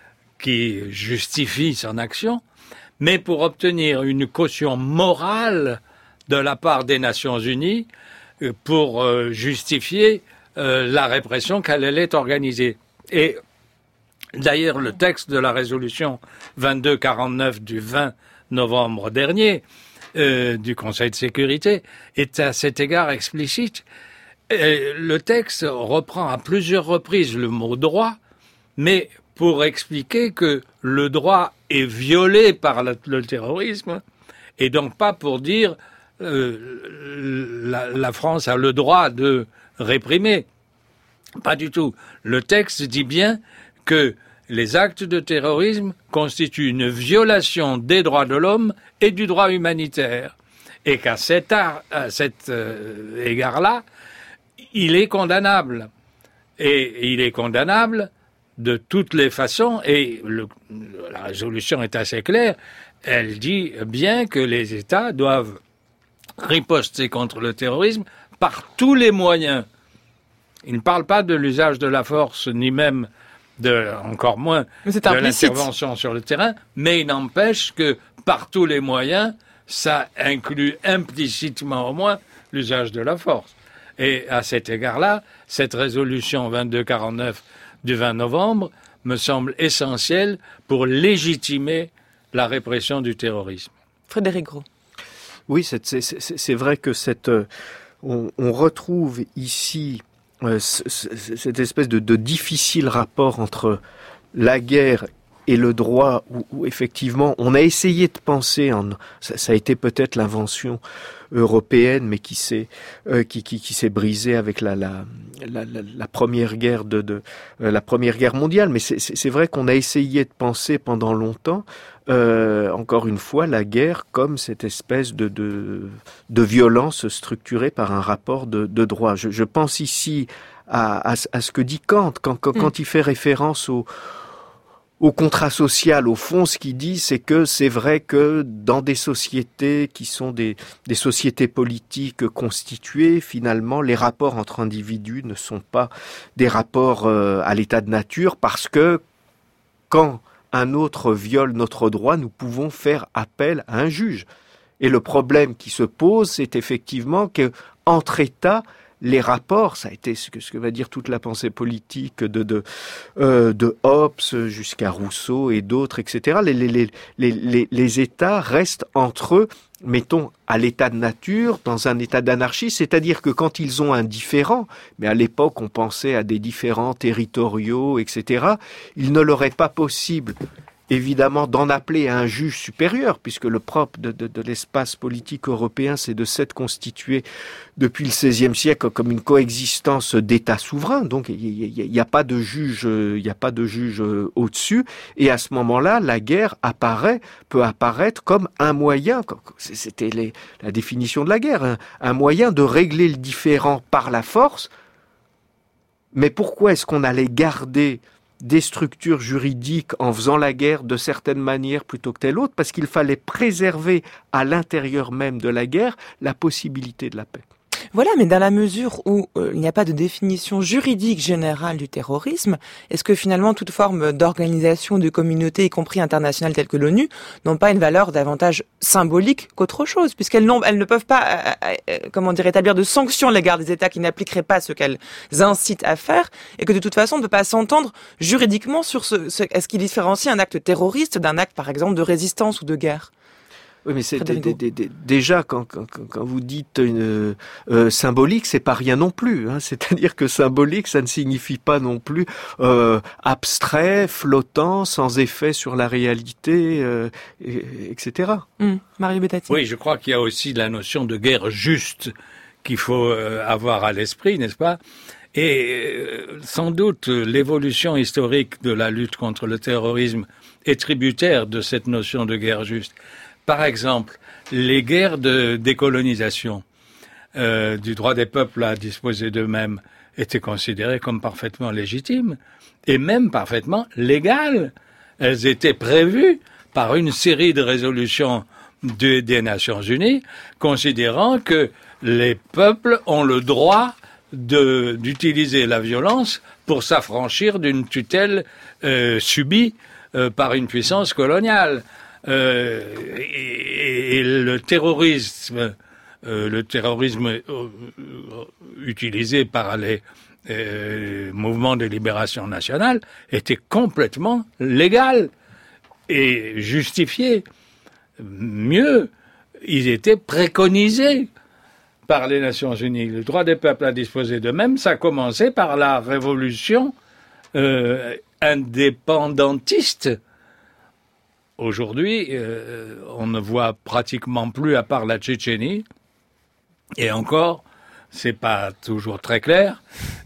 qui justifie son action, mais pour obtenir une caution morale de la part des Nations Unies pour justifier la répression qu'elle allait organiser. Et d'ailleurs, le texte de la résolution 2249 du 20 novembre dernier du Conseil de sécurité est à cet égard explicite. Et le texte reprend à plusieurs reprises le mot « droit », mais pour expliquer que le droit est violé par le terrorisme, et donc pas pour dire la France a le droit de réprimer. Pas du tout. Le texte dit bien que les actes de terrorisme constituent une violation des droits de l'homme et du droit humanitaire. et qu'à cet égard-là, il est condamnable. Et il est condamnable de toutes les façons, et la résolution est assez claire. Elle dit bien que les États doivent riposter contre le terrorisme par tous les moyens. Il ne parle pas de l'usage de la force, ni même encore moins de l'intervention sur le terrain, mais il n'empêche que par tous les moyens, ça inclut implicitement au moins l'usage de la force. Et à cet égard-là, cette résolution 2249 du 20 novembre me semble essentielle pour légitimer la répression du terrorisme. Frédéric Gros. Oui, c'est vrai que on retrouve ici cette espèce de difficile rapport entre la guerre et le droit, où effectivement on a essayé de penser, ça a été peut-être l'invention européenne, mais qui s'est brisée avec la première guerre la première guerre mondiale. Mais c'est vrai qu'on a essayé de penser pendant longtemps, encore une fois, la guerre comme cette espèce de violence structurée par un rapport de droit. Je pense ici à ce que dit Kant quand il fait référence au contrat social. Au fond, ce qu'il dit, c'est que c'est vrai que dans des sociétés qui sont des sociétés politiques constituées, finalement, les rapports entre individus ne sont pas des rapports à l'état de nature, parce que quand un autre viole notre droit, nous pouvons faire appel à un juge. Et le problème qui se pose, c'est effectivement que entre États, les rapports, ça a été ce que va dire toute la pensée politique de Hobbes jusqu'à Rousseau et d'autres, etc. Les États restent entre eux, mettons, à l'état de nature, dans un état d'anarchie, c'est-à-dire que quand ils ont un différend, mais à l'époque on pensait à des différends territoriaux, etc., il ne leur est pas possible évidemment d'en appeler à un juge supérieur, puisque le propre de l'espace politique européen, c'est de s'être constitué depuis le XVIe siècle comme une coexistence d'États souverains. Donc il n'y a pas de juge, au-dessus. Et à ce moment-là, la guerre peut apparaître comme un moyen. C'était la définition de la guerre, un moyen de régler le différend par la force. Mais pourquoi est-ce qu'on allait garder des structures juridiques en faisant la guerre de certaines manières plutôt que telle autre? Parce qu'il fallait préserver à l'intérieur même de la guerre la possibilité de la paix. Voilà, mais dans la mesure où il n'y a pas de définition juridique générale du terrorisme, est-ce que finalement toute forme d'organisation de communauté, y compris internationale telle que l'ONU, n'ont pas une valeur davantage symbolique qu'autre chose, puisqu'elles ne peuvent pas, établir de sanctions à l'égard des États qui n'appliqueraient pas ce qu'elles incitent à faire, et que de toute façon on ne peut pas s'entendre juridiquement sur est-ce qu'il différencie un acte terroriste d'un acte, par exemple, de résistance ou de guerre? Oui, mais c'est déjà quand vous dites symbolique, c'est pas rien non plus. Hein. C'est-à-dire que symbolique, ça ne signifie pas non plus abstrait, flottant, sans effet sur la réalité, etc. Mario Bettati. Oui, je crois qu'il y a aussi la notion de guerre juste qu'il faut avoir à l'esprit, n'est-ce pas? Et sans doute l'évolution historique de la lutte contre le terrorisme est tributaire de cette notion de guerre juste. Par exemple, les guerres de décolonisation du droit des peuples à disposer d'eux-mêmes étaient considérées comme parfaitement légitimes et même parfaitement légales. Elles étaient prévues par une série de résolutions des Nations Unies, considérant que les peuples ont le droit d'utiliser la violence pour s'affranchir d'une tutelle subie par une puissance coloniale. Et le terrorisme utilisé par les mouvements de libération nationale était complètement légal et justifié. Mieux, ils étaient préconisés par les Nations Unies. Le droit des peuples à disposer d'eux-mêmes, ça a commencé par la révolution indépendantiste. Aujourd'hui, on ne voit pratiquement plus, à part la Tchétchénie, et encore, c'est pas toujours très clair.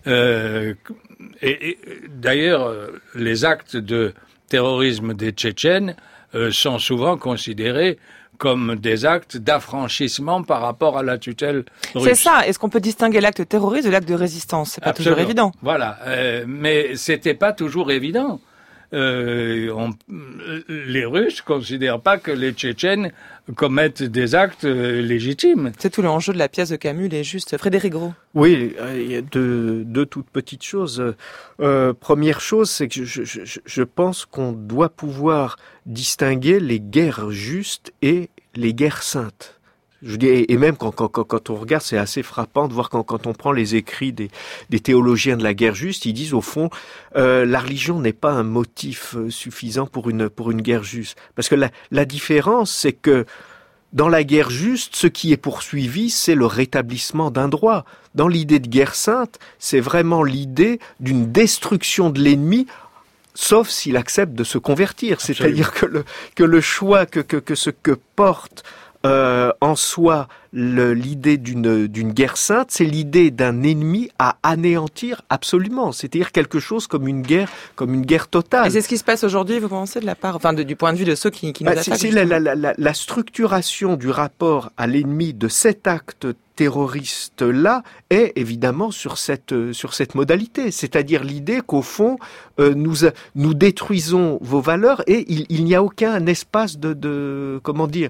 Et d'ailleurs, les actes de terrorisme des Tchétchènes sont souvent considérés comme des actes d'affranchissement par rapport à la tutelle russe. C'est ça. Est-ce qu'on peut distinguer l'acte terroriste de l'acte de résistance? C'est pas Absolument. toujours évident. Voilà. Mais c'était pas toujours évident. Les Russes considèrent pas que les Tchétchènes commettent des actes légitimes. C'est tout l'enjeu de la pièce de Camus, il est juste. Frédéric Gros. Oui, il y a deux toutes petites choses. Première chose, c'est que je pense qu'on doit pouvoir distinguer les guerres justes et les guerres saintes. Je dis, et même quand on regarde, c'est assez frappant de voir quand on prend les écrits des théologiens de la guerre juste, ils disent au fond, la religion n'est pas un motif suffisant pour une guerre juste. Parce que la différence, c'est que dans la guerre juste, ce qui est poursuivi, c'est le rétablissement d'un droit. Dans l'idée de guerre sainte, c'est vraiment l'idée d'une destruction de l'ennemi, sauf s'il accepte de se convertir. Absolument. C'est-à-dire que le choix que ce que porte en soi l'idée d'une guerre sainte, c'est l'idée d'un ennemi à anéantir absolument. C'est-à-dire quelque chose comme une guerre totale. Et c'est ce qui se passe aujourd'hui, vous pensez, de la part, du point de vue de ceux qui nous attaquent? C'est la structuration du rapport à l'ennemi de cet acte terroriste-là est évidemment sur cette modalité. C'est-à-dire l'idée qu'au fond, nous détruisons vos valeurs et il n'y a aucun espace comment dire,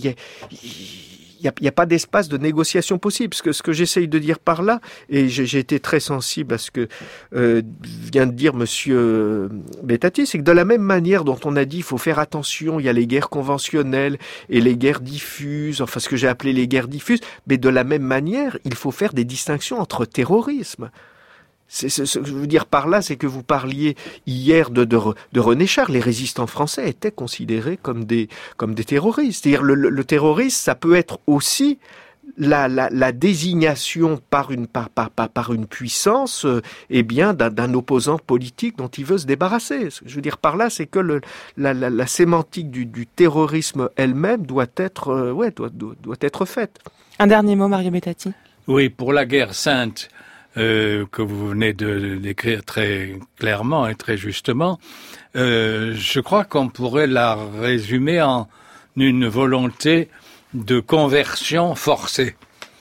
il n'y a pas d'espace de négociation possible. Ce que j'essaye de dire par là, et j'ai été très sensible à ce que vient de dire Monsieur Bettati, c'est que de la même manière dont on a dit il faut faire attention, il y a les guerres conventionnelles et les guerres diffuses, enfin ce que j'ai appelé les guerres diffuses, mais de la même manière, il faut faire des distinctions entre terrorisme. Ce que je veux dire par là, c'est que vous parliez hier de René Char. Les résistants français étaient considérés comme des terroristes. C'est-à-dire le terroriste, ça peut être aussi la désignation par une puissance, d'un opposant politique dont il veut se débarrasser. Ce que je veux dire par là, c'est que la sémantique du terrorisme elle-même doit être faite. Un dernier mot, Mario Bettati. Oui, pour la guerre sainte. Que vous venez de décrire très clairement et très justement, je crois qu'on pourrait la résumer en une volonté de conversion forcée.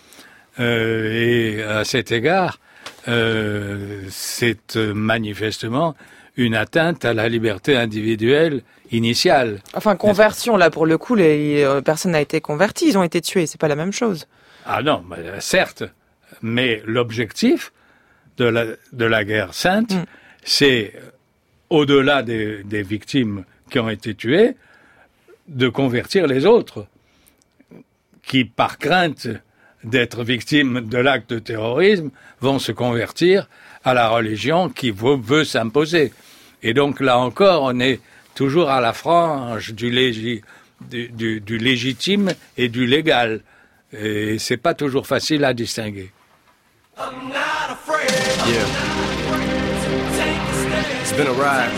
Et à cet égard, c'est manifestement une atteinte à la liberté individuelle initiale. Enfin, conversion, là, pour le coup, personne n'a été converti, ils ont été tués, c'est pas la même chose. Ah non, certes. Mais l'objectif de la guerre sainte, c'est, au-delà des victimes qui ont été tuées, de convertir les autres, qui, par crainte d'être victimes de l'acte de terrorisme, vont se convertir à la religion qui veut s'imposer. Et donc, là encore, on est toujours à la frange du légitime et du légal. Et c'est pas toujours facile à distinguer. I'm not afraid. Yeah. It's been a ride.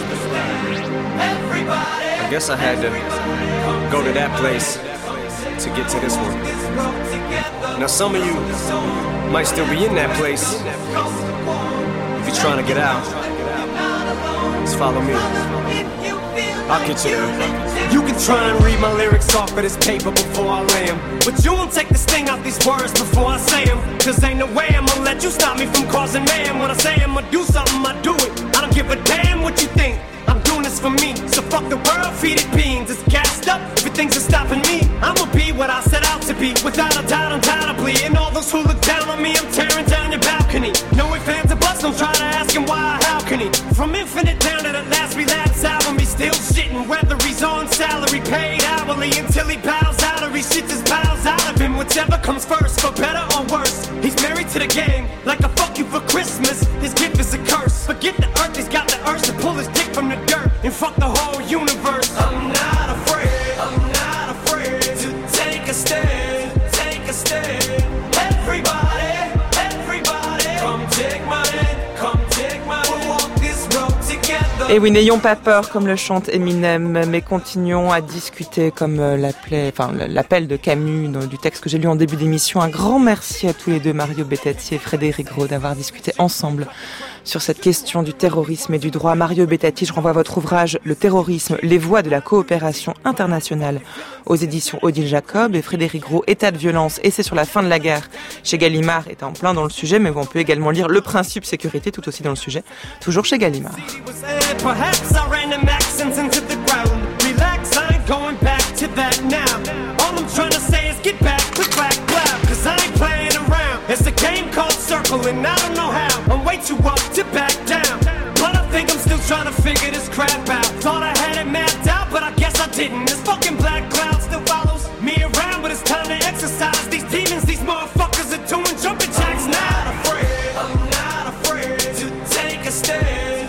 I guess I had to go to that place to get to this one. Now some of you might still be in that place. If you're trying to get out, just follow me. I'll get you there. You can try and read my lyrics off of this paper before I lay them, but you won't take the sting out these words before I say them. Cause ain't no way I'ma let you stop me from causing mayhem. When I say I'ma do something, I do it. I don't give a damn what you think. I'm doing this for me, so fuck the world, feed it beans. It's gassed up, everything's stopping me. I'ma be what I set out to be, without a doubt, undoubtedly. And all those who look down on me, I'm tearing down your balcony. No ifs, ands, or buts, don't try to ask him why or how can he. From Infinite down to the last relapse album, he's still shitting, whether he's on salary, paid hourly, until he bows out or he shits his bowels out of him. Whichever comes first, for better or worse. He's married to the game, like a fuck you for Christmas. His gift is a curse. Forget the earth, he's got the urge to pull his dick from the dirt and fuck the whole universe. I'm not afraid to take a stand, Everybody, come take my hand, we'll walk this road together. Et oui, n'ayons pas peur comme le chante Eminem, mais continuons à discuter comme l'appel de Camus du texte que j'ai lu en début d'émission. Un grand merci à tous les deux, Mario Bettati et Frédéric Gros, d'avoir discuté ensemble sur cette question du terrorisme et du droit. Mario Bettati, je renvoie à votre ouvrage « Le terrorisme, les voies de la coopération internationale » aux éditions Odile Jacob, et Frédéric Gros, « État de violence, essai sur la fin de la guerre » chez Gallimard, est en plein dans le sujet, mais on peut également lire Le principe sécurité, tout aussi dans le sujet, toujours chez Gallimard. Perhaps I ran them accents into the ground. Relax, I ain't going back to that now. All I'm trying to say is get back to black cloud. Cause I ain't playing around. It's a game called Circle and I don't know how. I'm way too up to back down. But I think I'm still trying to figure this crap out. Thought I had it mapped out, but I guess I didn't. This fucking black cloud still follows me around. But it's time to exercise these demons. These motherfuckers are doing jumping jacks now. I'm not afraid to take a stand.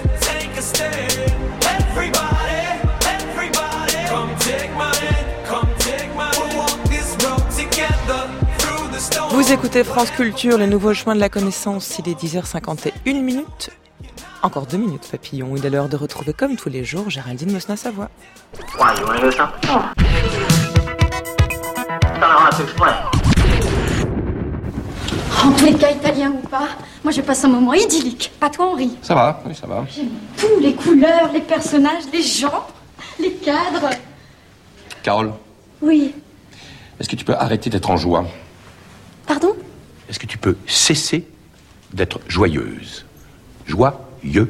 Vous écoutez France Culture, les nouveaux chemins de la connaissance, il est 10h51. Encore 2 minutes, papillon. Il est l'heure de retrouver comme tous les jours Géraldine Mosna-Savoie. En tous les cas, italien ou pas, moi je passe un moment idyllique. Pas toi, Henri? Ça va, oui, ça va. J'aime tout, les couleurs, les personnages, les gens, les cadres. Carole? Oui. Est-ce que tu peux arrêter d'être en joie? Pardon? Est-ce que tu peux cesser d'être joyeuse? Joyeuse.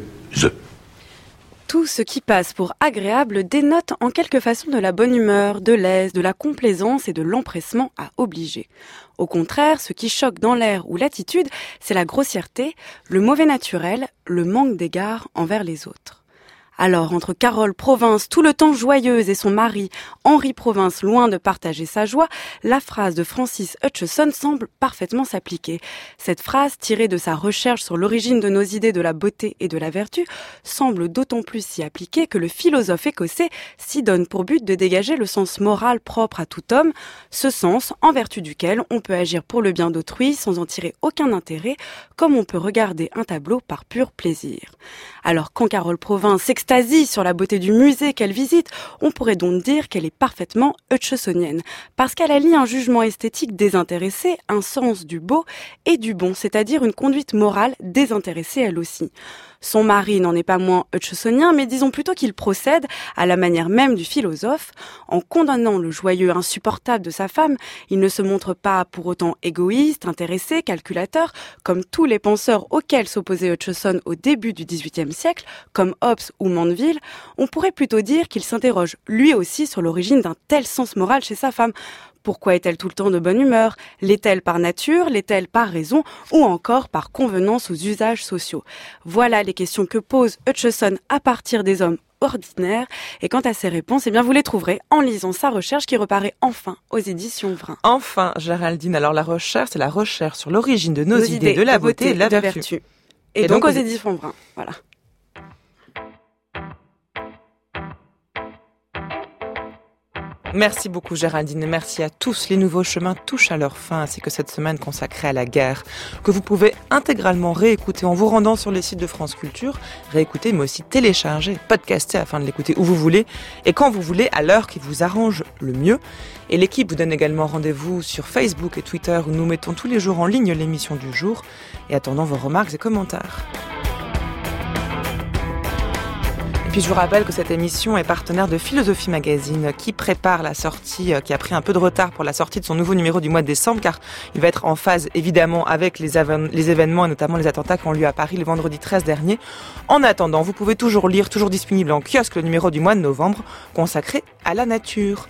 Tout ce qui passe pour agréable dénote en quelque façon de la bonne humeur, de l'aise, de la complaisance et de l'empressement à obliger. Au contraire, ce qui choque dans l'air ou l'attitude, c'est la grossièreté, le mauvais naturel, le manque d'égard envers les autres. Alors, entre Carole Province, tout le temps joyeuse, et son mari, Henri Province, loin de partager sa joie, la phrase de Francis Hutcheson semble parfaitement s'appliquer. Cette phrase, tirée de sa recherche sur l'origine de nos idées de la beauté et de la vertu, semble d'autant plus s'y appliquer que le philosophe écossais s'y donne pour but de dégager le sens moral propre à tout homme, ce sens en vertu duquel on peut agir pour le bien d'autrui sans en tirer aucun intérêt, comme on peut regarder un tableau par pur plaisir. Alors, quand Carole Province s'extasie sur la beauté du musée qu'elle visite, on pourrait donc dire qu'elle est parfaitement hutchesonienne, parce qu'elle allie un jugement esthétique désintéressé, un sens du beau et du bon, c'est-à-dire une conduite morale désintéressée elle aussi. Son mari n'en est pas moins hutchesonien, mais disons plutôt qu'il procède à la manière même du philosophe. En condamnant le joyeux insupportable de sa femme, il ne se montre pas pour autant égoïste, intéressé, calculateur, comme tous les penseurs auxquels s'opposait Hutcheson au début du XVIIIe siècle, comme Hobbes ou Mandeville. On pourrait plutôt dire qu'il s'interroge lui aussi sur l'origine d'un tel sens moral chez sa femme. Pourquoi est-elle tout le temps de bonne humeur? L'est-elle par nature? L'est-elle par raison? Ou encore par convenance aux usages sociaux? Voilà les questions que pose Hutcheson à partir des hommes ordinaires. Et quant à ses réponses, eh bien vous les trouverez en lisant sa recherche qui reparaît enfin aux éditions Vrin. Enfin, Géraldine, alors la recherche, c'est la recherche sur l'origine de nos idées de la beauté et de la vertu. Et donc aux éditions Vrin, voilà. Merci beaucoup Géraldine et merci à tous. Les nouveaux chemins touchent à leur fin, ainsi que cette semaine consacrée à la guerre, que vous pouvez intégralement réécouter en vous rendant sur les sites de France Culture, réécouter mais aussi télécharger, podcaster afin de l'écouter où vous voulez et quand vous voulez, à l'heure qui vous arrange le mieux. Et l'équipe vous donne également rendez-vous sur Facebook et Twitter où nous mettons tous les jours en ligne l'émission du jour et attendons vos remarques et commentaires. Puis je vous rappelle que cette émission est partenaire de Philosophie Magazine qui prépare la sortie, qui a pris un peu de retard pour la sortie de son nouveau numéro du mois de décembre car il va être en phase évidemment avec les événements et notamment les attentats qui ont lieu à Paris le vendredi 13 dernier. En attendant, vous pouvez toujours lire, toujours disponible en kiosque, le numéro du mois de novembre consacré à la nature.